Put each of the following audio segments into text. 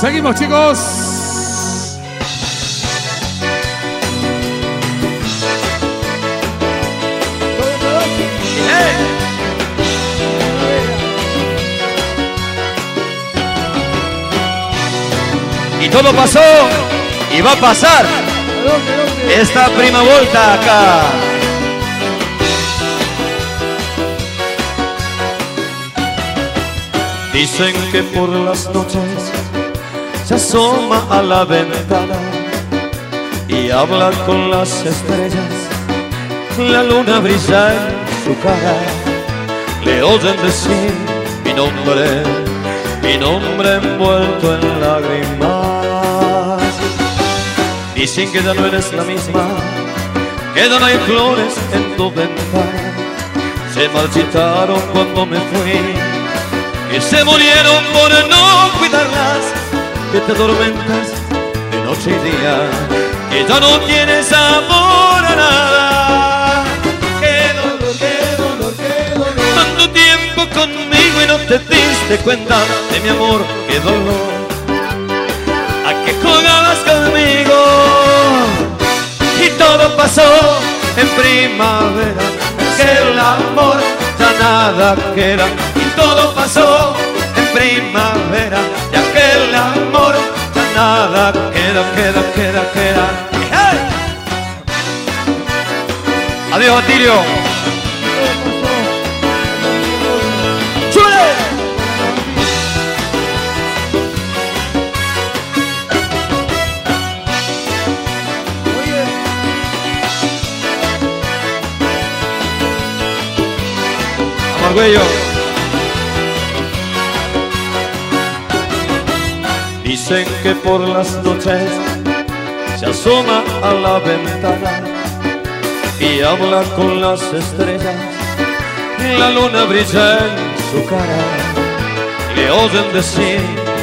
Seguimos, chicos. Y todo pasó y va a pasar esta prima vuelta acá. Dicen que por las noches se asoma a la ventana y habla con las estrellas. La luna brilla en su cara. Le oyen decir mi nombre envuelto en lágrimas. Dicen que ya no eres la misma, que ya no hay flores en tu ventana. Se marchitaron cuando me fui, que se murieron por no cuidarlas, que te atormentas de noche y día, que ya no tienes amor a nada. Qué dolor, qué dolor, qué dolor. Tanto tiempo conmigo y no te diste cuenta de mi amor, qué dolor. ¿A qué jugabas conmigo? Y todo pasó en primavera, que el amor ya nada queda. Y todo pasó en primavera, y aquel amor ya nada queda. ¡Hey! Adiós, Atilio. ¡Súbele! Amargüello. Dicen que por las noches se asoma a la ventana y habla con las estrellas. La luna brilla en su cara. Le oyen decir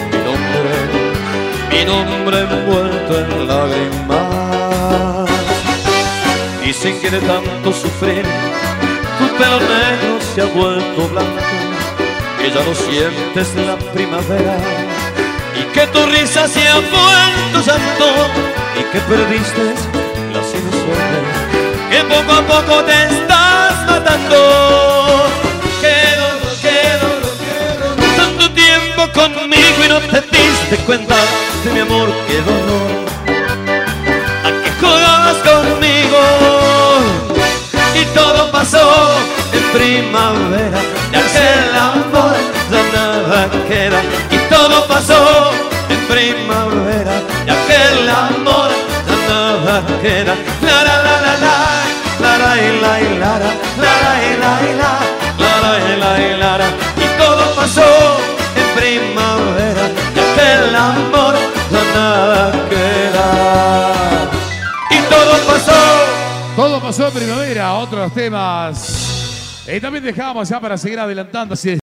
mi nombre envuelto en lágrimas. Dicen que de tanto sufrir tu pelo negro se ha vuelto blanco, que ya no sientes la primavera y que tu risa se ha vuelto llanto y que perdiste las ilusiones, que poco a poco te estás matando. Qué dolor, qué dolor, qué dolor. Tanto tiempo conmigo y no te diste cuenta de mi amor, qué dolor. ¿A qué jugabas conmigo? Y todo pasó en primavera, y aquel amor ya nada queda. Y todo pasó en primavera, y aquel amor ya nada queda. La la la la la, la la la la la, la la la la la. Y todo pasó en primavera, y aquel amor ya nada queda. Y todo pasó. Todo pasó en primavera, otros temas. Y también dejamos ya para seguir adelantando. Si